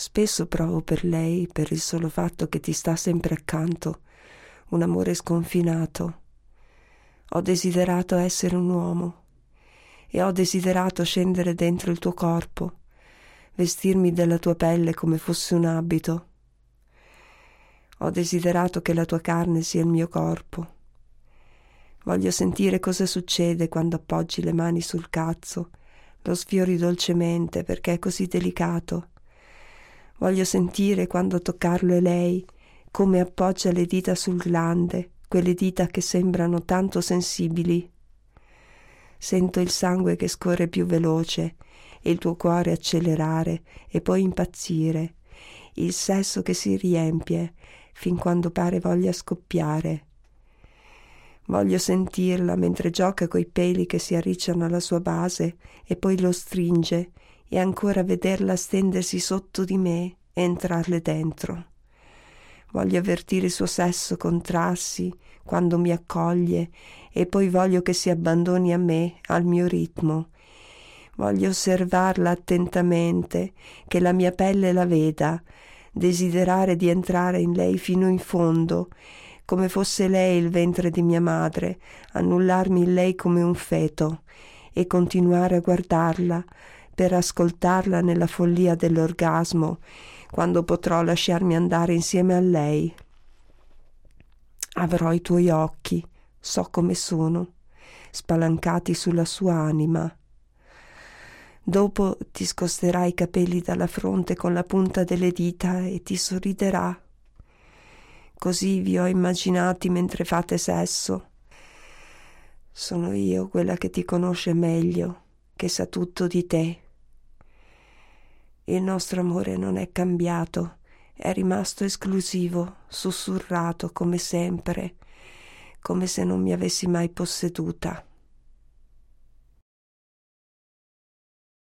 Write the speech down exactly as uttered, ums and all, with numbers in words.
Spesso provo per lei, per il solo fatto che ti sta sempre accanto, un amore sconfinato. Ho desiderato essere un uomo e ho desiderato scendere dentro il tuo corpo, vestirmi della tua pelle come fosse un abito. Ho desiderato che la tua carne sia il mio corpo. Voglio sentire cosa succede quando appoggi le mani sul cazzo, lo sfiori dolcemente perché è così delicato. Voglio sentire quando toccarlo è lei, come appoggia le dita sul glande, quelle dita che sembrano tanto sensibili. Sento il sangue che scorre più veloce e il tuo cuore accelerare e poi impazzire, il sesso che si riempie fin quando pare voglia scoppiare. Voglio sentirla mentre gioca coi peli che si arricciano alla sua base e poi lo stringe, e ancora vederla stendersi sotto di me e entrarle dentro. Voglio avvertire il suo sesso contrarsi quando mi accoglie e poi voglio che si abbandoni a me, al mio ritmo. Voglio osservarla attentamente, che la mia pelle la veda, desiderare di entrare in lei fino in fondo, come fosse lei il ventre di mia madre, annullarmi in lei come un feto e continuare a guardarla per ascoltarla nella follia dell'orgasmo, quando potrò lasciarmi andare insieme a lei. Avrò i tuoi occhi, so come sono, spalancati sulla sua anima. Dopo ti scosterai i capelli dalla fronte con la punta delle dita e ti sorriderà. Così vi ho immaginati mentre fate sesso. Sono io quella che ti conosce meglio, che sa tutto di te. Il nostro amore non è cambiato, è rimasto esclusivo, sussurrato come sempre, come se non mi avessi mai posseduta.